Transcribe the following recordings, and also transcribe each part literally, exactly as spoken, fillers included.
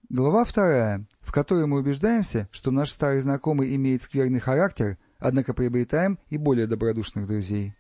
Глава вторая, в которой мы убеждаемся, что наш старый знакомый имеет скверный характер, однако приобретаем и более добродушных друзей.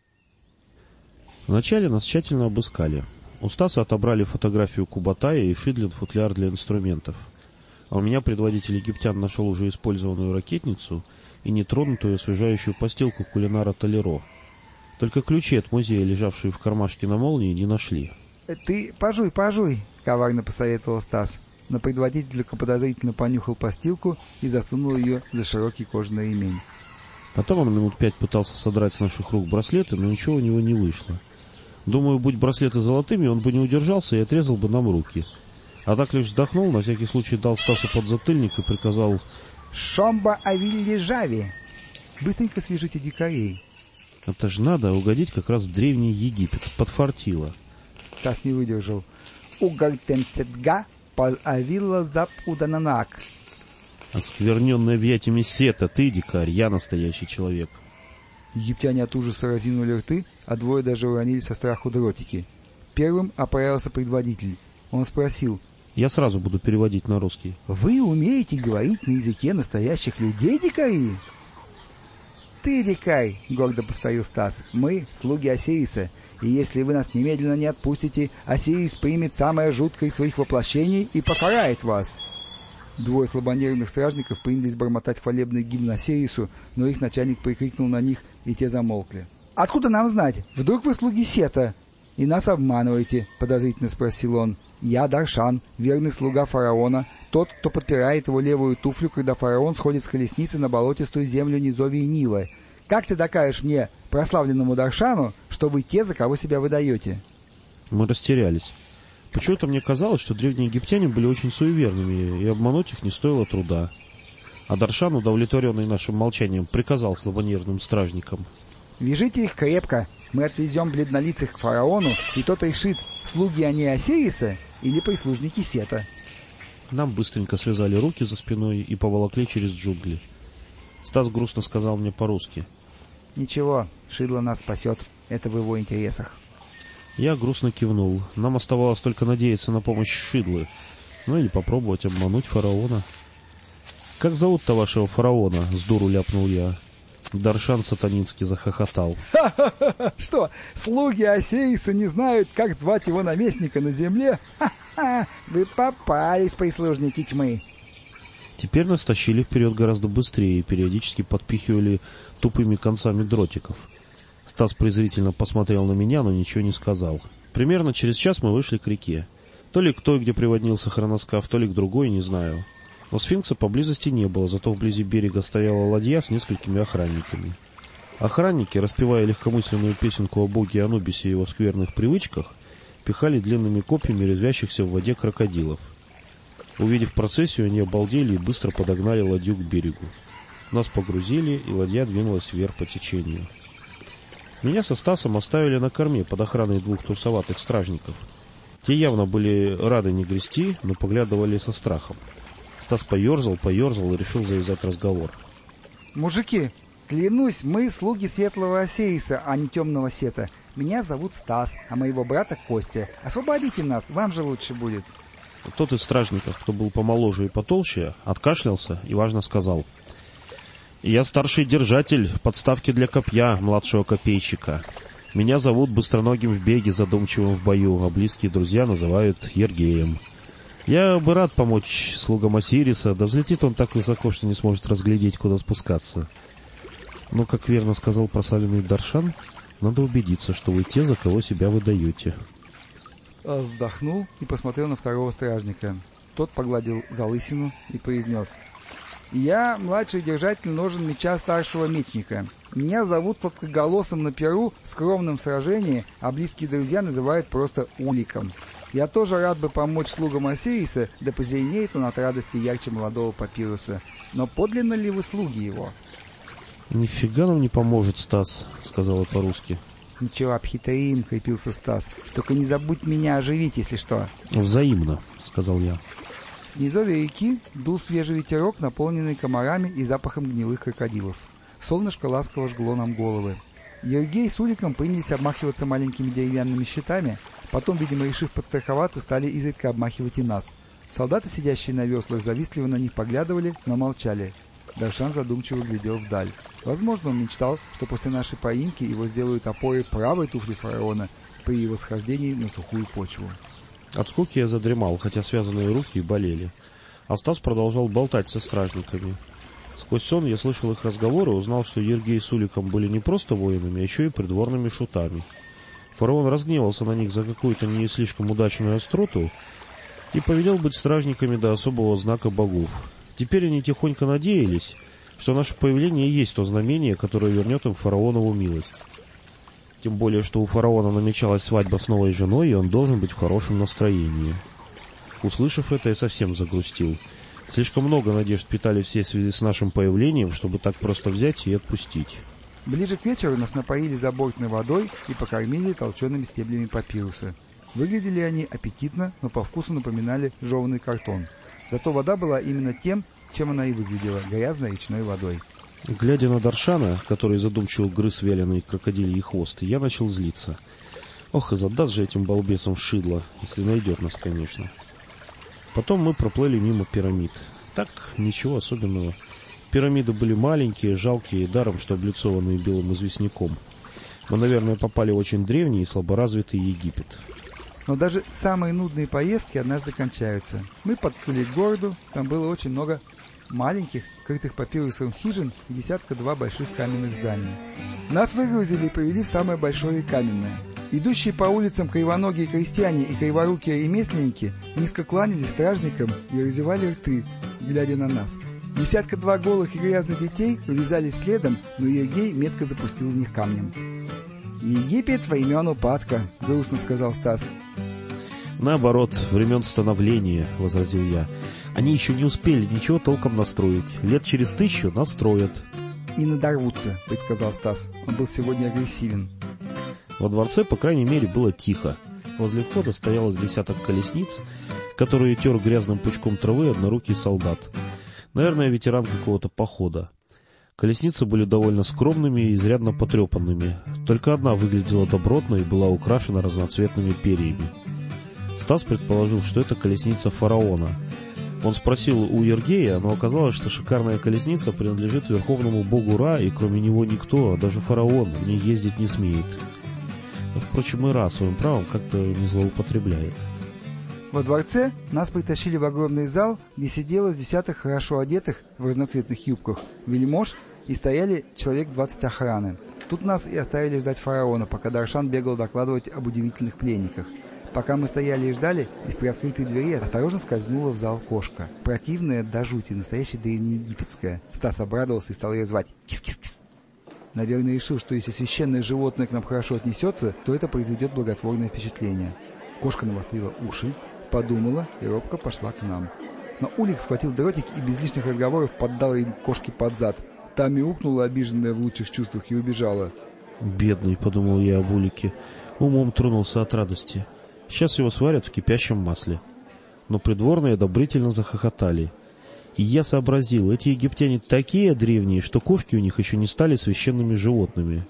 Вначале нас тщательно обыскали. У Стаса отобрали фотографию Кубатая и Шидлин футляр для инструментов. А у меня предводитель египтян нашел уже использованную ракетницу и нетронутую освежающую постелку кулинара Толеро. Только ключи от музея, лежавшие в кармашке на молнии, не нашли. — Ты пожуй, пожуй, — коварно посоветовал Стас. Но предводитель только подозрительно понюхал постилку и засунул ее за широкий кожаный ремень. Потом он минут пять пытался содрать с наших рук браслеты, но ничего у него не вышло. Думаю, будь браслеты золотыми, он бы не удержался и отрезал бы нам руки. А так лишь вздохнул, на всякий случай дал Стасу подзатыльник и приказал: «Шомба авилли жави! Быстренько свяжите дикарей!» Это ж надо угодить как раз в Древний Египет, подфартило. Стас не выдержал. «Угартенцетга пал-авилла зап удананак!» Оскверненный объятиями Сета, ты, дикарь, я настоящий человек. Египтяне от ужаса разинули рты, а двое даже уронили со страху дротики. Первым оправился предводитель. Он спросил: Я сразу буду переводить на русский. «Вы умеете говорить на языке настоящих людей, дикари?» «Ты, дикарь», — гордо повторил Стас, — «мы — слуги Осириса, и если вы нас немедленно не отпустите, Осирис примет самое жуткое из своих воплощений и покарает вас». Двое слабонервных стражников принялись бормотать хвалебный гимн Осирису, но их начальник прикрикнул на них, и те замолкли. «Откуда нам знать? Вдруг вы слуги Сета и нас обманываете?» — подозрительно спросил он. «Я Даршан, верный слуга фараона, тот, кто подпирает его левую туфлю, когда фараон сходит с колесницы на болотистую землю низовья Нила. Как ты докажешь мне, прославленному Даршану, что вы те, за кого себя выдаете?» Мы растерялись. Почему-то мне казалось, что древние египтяне были очень суеверными, и обмануть их не стоило труда. А Даршан, удовлетворенный нашим молчанием, приказал слабонервным стражникам: «Вяжите их крепко, мы отвезем бледнолицых к фараону, и тот решит, слуги они Осириса или прислужники Сета». Нам быстренько связали руки за спиной и поволокли через джунгли. Стас грустно сказал мне по-русски: «Ничего, Шидло нас спасет, это в его интересах». Я грустно кивнул. Нам оставалось только надеяться на помощь Шидлы, ну или попробовать обмануть фараона. «Как зовут-то вашего фараона?» — сдуру ляпнул я. Даршан сатанински захохотал. «Ха-ха-ха! Что, слуги Осириса не знают, как звать его наместника на земле? Ха-ха! Вы попались, прислужники тьмы!» Теперь нас тащили вперед гораздо быстрее и периодически подпихивали тупыми концами дротиков. Стас презрительно посмотрел на меня, но ничего не сказал. Примерно через час мы вышли к реке. То ли к той, где приводнился хроноскаф, то ли к другой, не знаю. Но сфинкса поблизости не было, зато вблизи берега стояла ладья с несколькими охранниками. Охранники, распевая легкомысленную песенку о боге Анубисе и его скверных привычках, пихали длинными копьями резвящихся в воде крокодилов. Увидев процессию, они обалдели и быстро подогнали ладью к берегу. Нас погрузили, и ладья двинулась вверх по течению. Меня со Стасом оставили на корме под охраной двух трусоватых стражников. Те явно были рады не грести, но поглядывали со страхом. Стас поерзал, поерзал и решил завязать разговор. «Мужики, клянусь, мы слуги светлого Осириса, а не темного Сета. Меня зовут Стас, а моего брата Костя. Освободите нас, вам же лучше будет». Тот из стражников, кто был помоложе и потолще, откашлялся и важно сказал: «Я старший держатель подставки для копья младшего копейщика. Меня зовут быстроногим в беге, задумчивым в бою, а близкие друзья называют Ергеем. Я бы рад помочь слугам Осириса, да взлетит он так высоко, что не сможет разглядеть, куда спускаться. Но, как верно сказал прославленный Даршан, надо убедиться, что вы те, за кого себя выдаете». Стас вздохнул и посмотрел на второго стражника. Тот погладил залысину и произнес: «Я младший держатель ножен меча старшего мечника. Меня зовут сладкоголосым на перу в скромном сражении, а близкие друзья называют просто Уликом. Я тоже рад бы помочь слугам Осириса, да позеленеет он от радости ярче молодого папируса. Но подлинно ли вы слуги его?» «Нифига нам не поможет, Стас», — сказала по-русски. «Ничего, обхитрим», — крепился Стас. «Только не забудь меня оживить, если что». «Взаимно», — сказал я. С низовья реки дул свежий ветерок, наполненный комарами и запахом гнилых крокодилов. Солнышко ласково жгло нам головы. Ергей с Уликом принялись обмахиваться маленькими деревянными щитами, потом, видимо, решив подстраховаться, стали изредка обмахивать и нас. Солдаты, сидящие на веслах, завистливо на них поглядывали, но молчали. Даршан задумчиво глядел вдаль. Возможно, он мечтал, что после нашей поимки его сделают опорой правой туфли фараона при его схождении на сухую почву. От скуки я задремал, хотя связанные руки болели. А Стас продолжал болтать со стражниками. Сквозь сон я слышал их разговоры и узнал, что Ергей с Уликом были не просто воинами, а еще и придворными шутами. Фараон разгневался на них за какую-то не слишком удачную остроту и повелел быть стражниками до особого знака богов. Теперь они тихонько надеялись, что наше появление и есть то знамение, которое вернет им фараонову милость. Тем более, что у фараона намечалась свадьба с новой женой, и он должен быть в хорошем настроении. Услышав это, я совсем загрустил. Слишком много надежд питали все в связи с нашим появлением, чтобы так просто взять и отпустить. Ближе к вечеру нас напоили забортной водой и покормили толчеными стеблями папируса. Выглядели они аппетитно, но по вкусу напоминали жеванный картон. Зато вода была именно тем, чем она и выглядела — грязной речной водой. Глядя на Даршана, который задумчиво грыз вяленый крокодильи хвост, я начал злиться. Ох, и задаст же этим балбесам шидло, если найдет нас, конечно. Потом мы проплыли мимо пирамид. Так, ничего особенного. Пирамиды были маленькие, жалкие, даром что облицованные белым известняком. Мы, наверное, попали в очень древний и слаборазвитый Египет. Но даже самые нудные поездки однажды кончаются. Мы подплыли к городу, там было очень много маленьких, крытых папирусом хижин и десятка-два больших каменных зданий. Нас выгрузили и привели в самое большое и каменное. Идущие по улицам кривоногие крестьяне и криворукие ремесленники низко кланялись стражникам и разевали рты, глядя на нас. Десятка-два голых и грязных детей увязались следом, но Ергей метко запустил в них камнем. «Египет времен упадка», — грустно сказал Стас. «Наоборот, времен становления», — возразил я. «Они еще не успели ничего толком настроить. Лет через тысячу настроят». «И надорвутся», — предсказал Стас. Он был сегодня агрессивен. Во дворце, по крайней мере, было тихо. Возле входа стояло с десяток колесниц, которые тер грязным пучком травы однорукий солдат. Наверное, ветеран какого-то похода. Колесницы были довольно скромными и изрядно потрепанными. Только одна выглядела добротно и была украшена разноцветными перьями. Стас предположил, что это колесница фараона. Он спросил у Ергея, но оказалось, что шикарная колесница принадлежит верховному богу Ра, и кроме него никто, даже фараон, в ней ездить не смеет. Впрочем, и Ра своим правом как-то не злоупотребляет. Во дворце нас притащили в огромный зал, где сидело с десяток хорошо одетых в разноцветных юбках вельмож и стояли человек двадцать охраны. Тут нас и оставили ждать фараона, пока Даршан бегал докладывать об удивительных пленниках. Пока мы стояли и ждали, из приоткрытой двери осторожно скользнула в зал кошка. Противная до жути, настоящая древнеегипетская. Стас обрадовался и стал ее звать. Кис-кис-кис. Наверное, решил, что если священное животное к нам хорошо отнесется, то это произведет благотворное впечатление. Кошка навострила уши, подумала и робко пошла к нам. Но Улик схватил дротик и без лишних разговоров поддал им кошке под зад. Та мяукнула, обиженная в лучших чувствах, и убежала. «Бедный», — подумал я об Улике, умом тронулся от радости. Сейчас его сварят в кипящем масле. Но придворные одобрительно захохотали. И я сообразил, эти египтяне такие древние, что кошки у них еще не стали священными животными.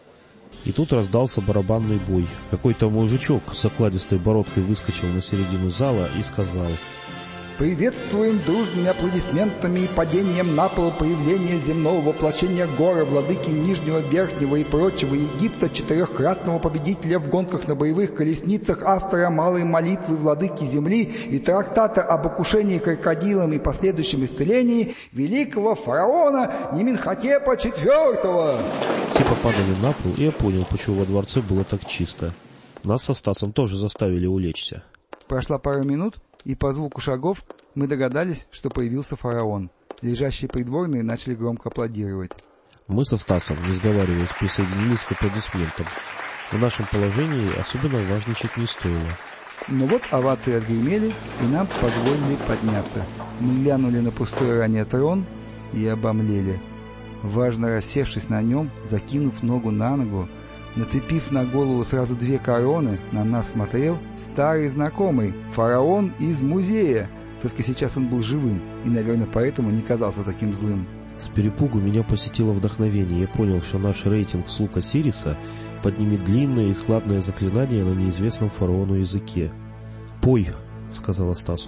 И тут раздался барабанный бой. Какой-то мужичок с окладистой бородкой выскочил на середину зала и сказал: «Приветствуем дружными аплодисментами и падением на пол появления земного воплощения Гора, владыки Нижнего, Верхнего и прочего Египта, четырехкратного победителя в гонках на боевых колесницах, автора малой молитвы владыки земли и трактата об окушении крокодилом и последующем исцелении, великого фараона Неменхотепа четвёртого». Все попадали на пол, и я понял, почему во дворце было так чисто. Нас со Стасом тоже заставили улечься. Прошла пара минут, и по звуку шагов мы догадались, что появился фараон. Лежащие придворные начали громко аплодировать. Мы со Стасом, не сговариваясь, присоединились к аплодисментам. В нашем положении особенно важничать не стоило. Но вот овации отгремели, и нам позволили подняться. Мы глянули на пустой ранее трон и обомлели. Важно рассевшись на нем, закинув ногу на ногу, нацепив на голову сразу две короны, на нас смотрел старый знакомый, фараон из музея. Только сейчас он был живым, и, наверное, поэтому не казался таким злым. С перепугу меня посетило вдохновение. Я понял, что наш рейтинг слуг Осириса поднимет длинное и складное заклинание на неизвестном фараону языке. «Пой», — сказала Стасу.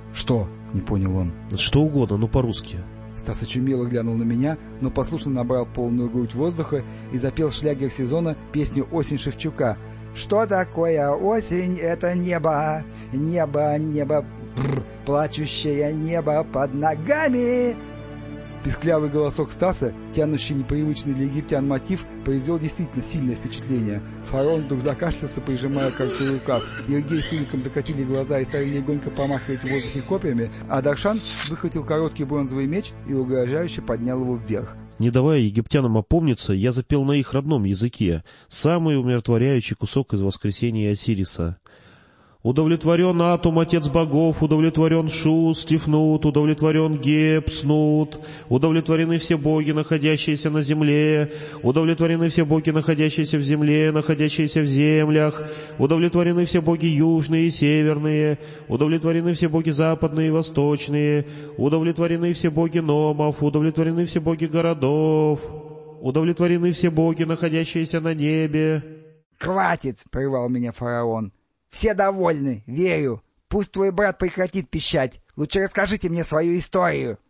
«Что?» — не понял он. «Что угодно, но по-русски». Стас очумело глянул на меня, но послушно набрал полную грудь воздуха и запел шлягер сезона песню «Осень» Шевчука. «Что такое осень? Это небо, небо, небо, бррр, плачущее небо под ногами!» Писклявый голосок Стаса, тянущий непривычный для египтян мотив, произвел действительно сильное впечатление. Фараон вдруг закашлялся, прижимая короткий рукав. Иогей с Уликом закатили глаза и стали легонько помахивать в воздухе копьями, а Даршан выхватил короткий бронзовый меч и угрожающе поднял его вверх. Не давая египтянам опомниться, я запел на их родном языке самый умиротворяющий кусок из воскресения Осириса. «Удовлетворен Атум, отец богов, удовлетворен Шу, Стифнут, удовлетворен Геб, Снут, удовлетворены все боги, находящиеся на земле, удовлетворены все боги, находящиеся в земле, находящиеся в землях, удовлетворены все боги южные и северные, удовлетворены все боги западные и восточные, удовлетворены все боги номов, удовлетворены все боги городов, удовлетворены все боги, находящиеся на небе». «Хватит!» — прервал меня фараон. «Все довольны, верю. Пусть твой брат прекратит пищать. Лучше расскажите мне свою историю».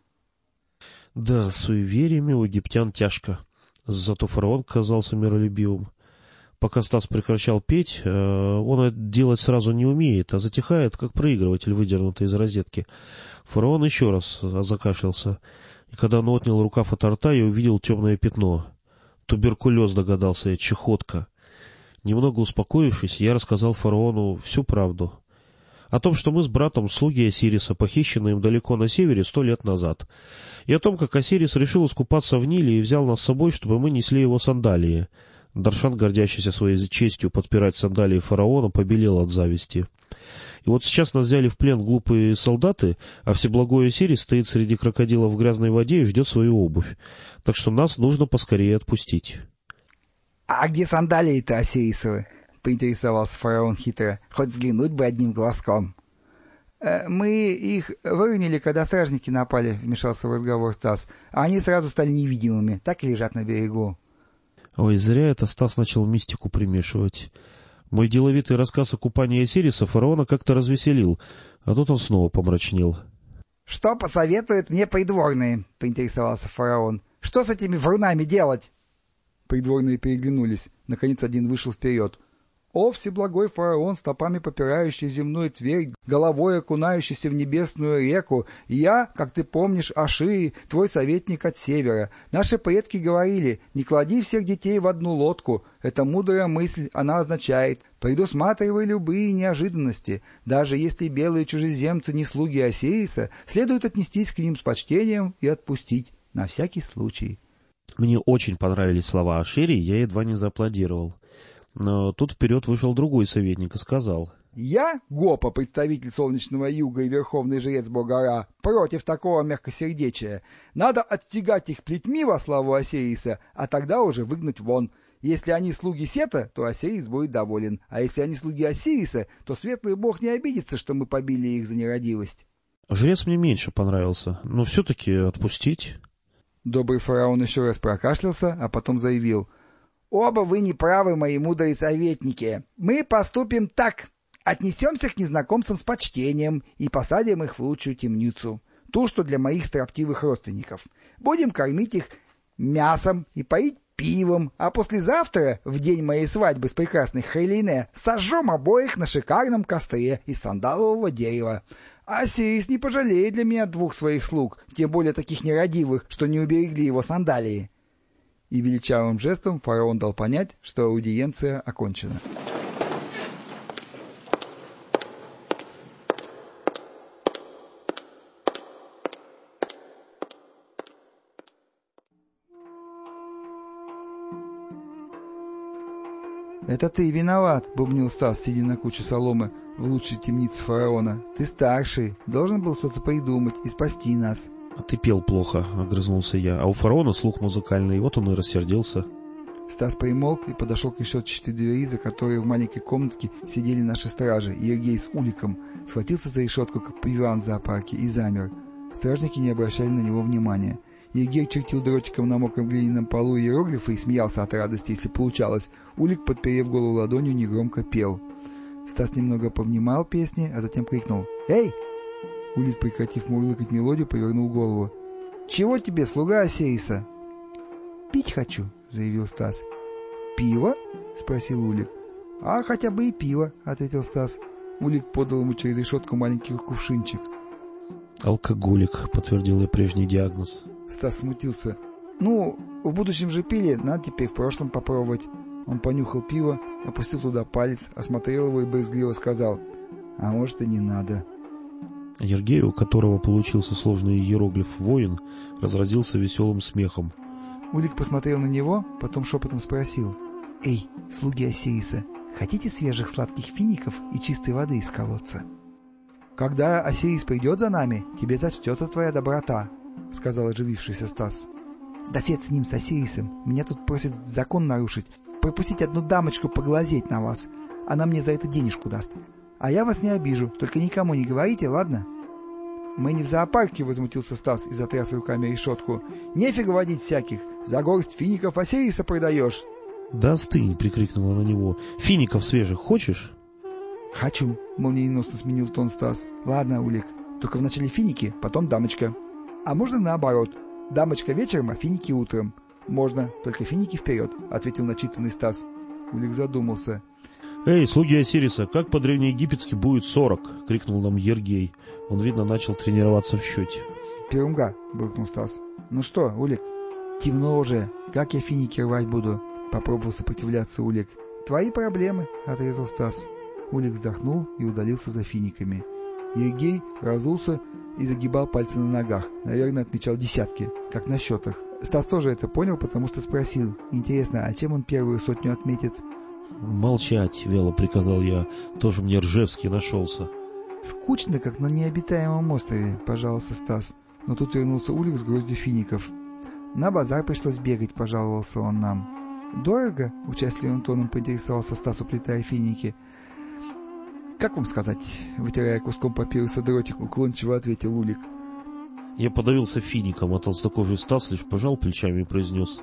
Да, с суевериями у египтян тяжко. Зато фараон казался миролюбивым. Пока Стас прекращал петь, он это делать сразу не умеет, а затихает, как проигрыватель, выдернутый из розетки. Фараон еще раз закашлялся, и когда он отнял рукав от рта, я увидел темное пятно. Туберкулез, догадался я, чехотка. Немного успокоившись, я рассказал фараону всю правду. О том, что мы с братом слуги Осириса, похищены им далеко на севере сто лет назад. И о том, как Осирис решил искупаться в Ниле и взял нас с собой, чтобы мы несли его сандалии. Даршан, гордящийся своей честью подпирать сандалии фараона, побелел от зависти. И вот сейчас нас взяли в плен глупые солдаты, а всеблагой Осирис стоит среди крокодилов в грязной воде и ждет свою обувь. Так что нас нужно поскорее отпустить. «А где сандалии-то Осирисовы?» — поинтересовался фараон хитро. «Хоть взглянуть бы одним глазком». э, «Мы их выронили, когда стражники напали», — вмешался в разговор Стас. «А они сразу стали невидимыми, так и лежат на берегу». Ой, зря это Стас начал мистику примешивать. Мой деловитый рассказ о купании Осириса фараона как-то развеселил, а тут он снова помрачнел. «Что посоветуют мне придворные?» — поинтересовался фараон. «Что с этими врунами делать?» Придворные переглянулись. Наконец один вышел вперед. «О, всеблагой фараон, стопами попирающий земную твердь, головой окунающийся в небесную реку, я, как ты помнишь, Ашири, твой советник от севера. Наши предки говорили, не клади всех детей в одну лодку. Это мудрая мысль, она означает, предусматривай любые неожиданности. Даже если белые чужеземцы не слуги Осириса, следует отнестись к ним с почтением и отпустить, на всякий случай». Мне очень понравились слова Ашири, я едва не зааплодировал. Но тут вперед вышел другой советник и сказал: «Я, Гопа, представитель солнечного юга и верховный жрец бога Ра, против такого мягкосердечия. Надо отстегать их плетьми во славу Осириса, а тогда уже выгнать вон. Если они слуги Сета, то Осирис будет доволен, а если они слуги Осириса, то светлый бог не обидится, что мы побили их за нерадивость». Жрец мне меньше понравился, но все-таки отпустить. Добрый фараон еще раз прокашлялся, а потом заявил: «Оба вы не правы, мои мудрые советники. Мы поступим так. Отнесемся к незнакомцам с почтением и посадим их в лучшую темницу, ту, что для моих строптивых родственников. Будем кормить их мясом и поить пивом, а послезавтра, в день моей свадьбы с прекрасной Хейлине, сожжем обоих на шикарном костре из сандалового дерева. Осирис не пожалеет для меня двух своих слуг, тем более таких нерадивых, что не уберегли его сандалии». И величавым жестом фараон дал понять, что аудиенция окончена. «Это ты виноват», — бубнил Стас, сидя на куче соломы в лучшей темнице фараона. «Ты старший, должен был что-то придумать и спасти нас». — Ты пел плохо, — огрызнулся я, — а у фараона слух музыкальный, вот он и рассердился. Стас примолк и подошел к решетчатой двери, за которой в маленькой комнатке сидели наши стражи, Иогей с Уликом, схватился за решетку, как пиван в зоопарке, и замер. Стражники не обращали на него внимания. Иогей чертил дротиком на мокром глиняном полу иероглифы и смеялся от радости, если получалось. Улик, подперев голову ладонью, негромко пел. Стас немного повнимал песни, а затем крикнул: «Эй, Улик, прекратив мурлыкать мелодию, повернул голову. «Чего тебе, слуга Осириса?» «Пить хочу», — заявил Стас. «Пиво?» — спросил Улик. «А хотя бы и пиво», — ответил Стас. Улик подал ему через решетку маленький кувшинчик. «Алкоголик», — подтвердил я прежний диагноз. Стас смутился. «Ну, в будущем же пили, надо теперь в прошлом попробовать». Он понюхал пиво, опустил туда палец, осмотрел его и брезгливо сказал: «А может, и не надо». Ергей, у которого получился сложный иероглиф «воин», разразился веселым смехом. Улик посмотрел на него, потом шепотом спросил: «Эй, слуги Осириса, хотите свежих сладких фиников и чистой воды из колодца?» «Когда Осирис придет за нами, тебе зачтется твоя доброта», — сказал оживившийся Стас. «Да свет с ним, с Осирисом. Меня тут просят закон нарушить, пропустить одну дамочку поглазеть на вас. Она мне за это денежку даст. А я вас не обижу, только никому не говорите, ладно?» «Мы не в зоопарке», — возмутился Стас и затряс руками решетку. «Нефига водить всяких. За горсть фиников Осириса продаешь». «Да остынь!» — прикрикнула на него. «Фиников свежих хочешь?» «Хочу», — молниеносно сменил тон Стас. «Ладно, Улик, только вначале финики, потом дамочка. А можно наоборот. Дамочка вечером, а финики утром». «Можно, только финики вперед», — ответил начитанный Стас. Улик задумался. «Эй, слуги Осириса, как по-древнеегипетски будет сорок?» — крикнул нам Ергей. Он, видно, начал тренироваться в счете. «Перунга», — буркнул Стас. «Ну что, Улик?» «Темно уже. Как я финики рвать буду?» — попробовал сопротивляться Улик. «Твои проблемы», — отрезал Стас. Улик вздохнул и удалился за финиками. Ергей разулся и загибал пальцы на ногах. Наверное, отмечал десятки, как на счетах. Стас тоже это понял, потому что спросил: «Интересно, а чем он первую сотню отметит?» «Молчать», — вяло приказал я. «Тоже мне Ржевский нашелся». «Скучно, как на необитаемом острове», — пожаловался Стас. Но тут вернулся Улик с гроздью фиников. «На базар пришлось бегать», — пожаловался он нам. «Дорого?» — участливым тоном поинтересовался Стас, уплетая финики. «Как вам сказать?» — вытирая куском папируса дротик, уклончиво ответил Улик. Я подавился фиником, а толстокожий Стас лишь пожал плечами и произнес: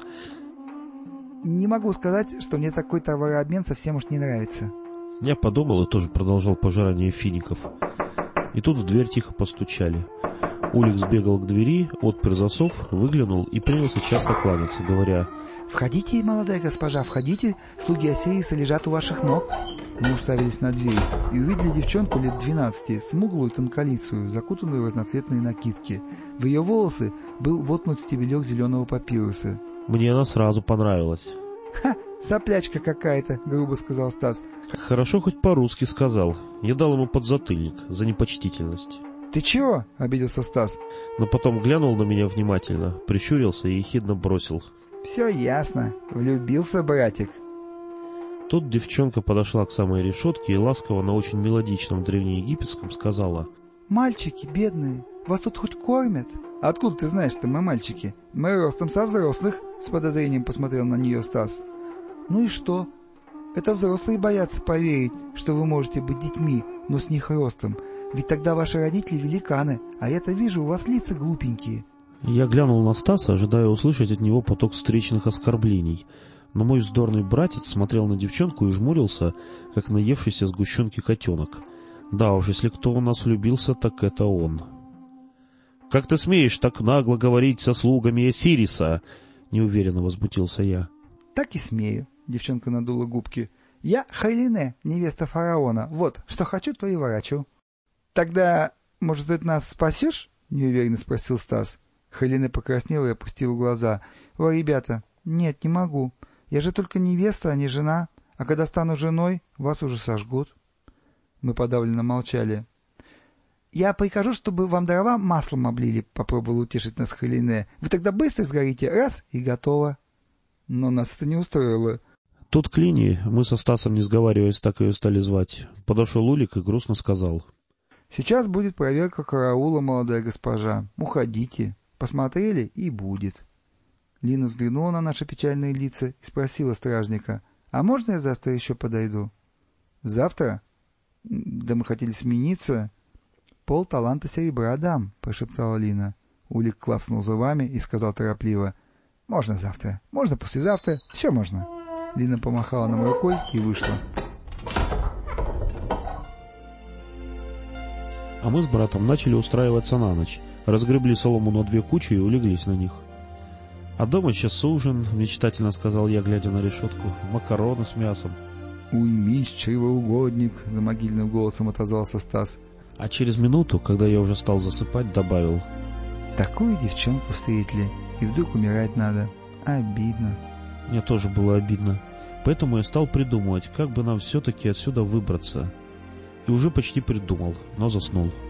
«Не могу сказать, что мне такой товарообмен совсем уж не нравится». Я подумал и тоже продолжал пожирание фиников. И тут в дверь тихо постучали. Улик сбегал к двери, отпер засов, выглянул и принялся часто кланяться, говоря: «Входите, молодая госпожа, входите, слуги Осириса лежат у ваших ног». Мы уставились на дверь и увидели девчонку лет двенадцати, смуглую тонколицую, закутанную в разноцветные накидки. В ее волосы был воткнут стебелек зеленого папируса. Мне она сразу понравилась. «Ха, соплячка какая-то», — грубо сказал Стас. Хорошо хоть по-русски сказал. Я дал ему подзатыльник за непочтительность. «Ты чего?» — обиделся Стас. Но потом глянул на меня внимательно, прищурился и ехидно бросил: «Все ясно. Влюбился братик». Тут девчонка подошла к самой решетке и ласково на очень мелодичном древнеегипетском сказала: «Мальчики, бедные, вас тут хоть кормят?» «Откуда ты знаешь, что мы мальчики? Мы ростом со взрослых», — с подозрением посмотрел на нее Стас. «Ну и что? Это взрослые боятся поверить, что вы можете быть детьми, но с них ростом. Ведь тогда ваши родители великаны, а я-то вижу, у вас лица глупенькие». Я глянул на Стаса, ожидая услышать от него поток встречных оскорблений. Но мой вздорный братец смотрел на девчонку и жмурился, как наевшийся сгущенки котенок. Да уж, если кто у нас влюбился, так это он. «Как ты смеешь так нагло говорить со слугами Осириса?» — неуверенно возмутился я. «Так и смею», — девчонка надула губки. «Я Хайлине, невеста фараона. Вот, что хочу, то и ворочу». «Тогда, может, ты нас спасешь?» — неуверенно спросил Стас. Хайлине покраснела и опустила глаза. «О, ребята, нет, не могу. Я же только невеста, а не жена. А когда стану женой, вас уже сожгут». Мы подавленно молчали. «Я прикажу, чтобы вам дрова маслом облили», — попробовал утешить нас Хайлине. «Вы тогда быстро сгорите, раз — и готово». Но нас это не устроило. Тут к Лине, мы со Стасом, не сговариваясь, так ее стали звать, подошел Улик и грустно сказал: «Сейчас будет проверка караула, молодая госпожа. Уходите. Посмотрели — и будет». Лина взглянула на наши печальные лица и спросила стражника: «А можно я завтра еще подойду?» «Завтра? Да мы хотели смениться». «Пол таланта серебра дам», — прошептала Лина. Улик клацнул зубами и сказал торопливо: «Можно завтра, можно послезавтра, все можно». Лина помахала нам рукой и вышла. а мы с братом начали устраиваться на ночь, разгребли солому на две кучи и улеглись на них. «А дома сейчас ужин», — мечтательно сказал я, глядя на решетку, — «макароны с мясом». «Уймись, чревоугодник», — за могильным голосом отозвался Стас. А через минуту, когда я уже стал засыпать, добавил: «Такую девчонку встретили, и вдруг умирать надо. Обидно». Мне тоже было обидно, поэтому я стал придумывать, как бы нам все-таки отсюда выбраться. И уже почти придумал, но заснул.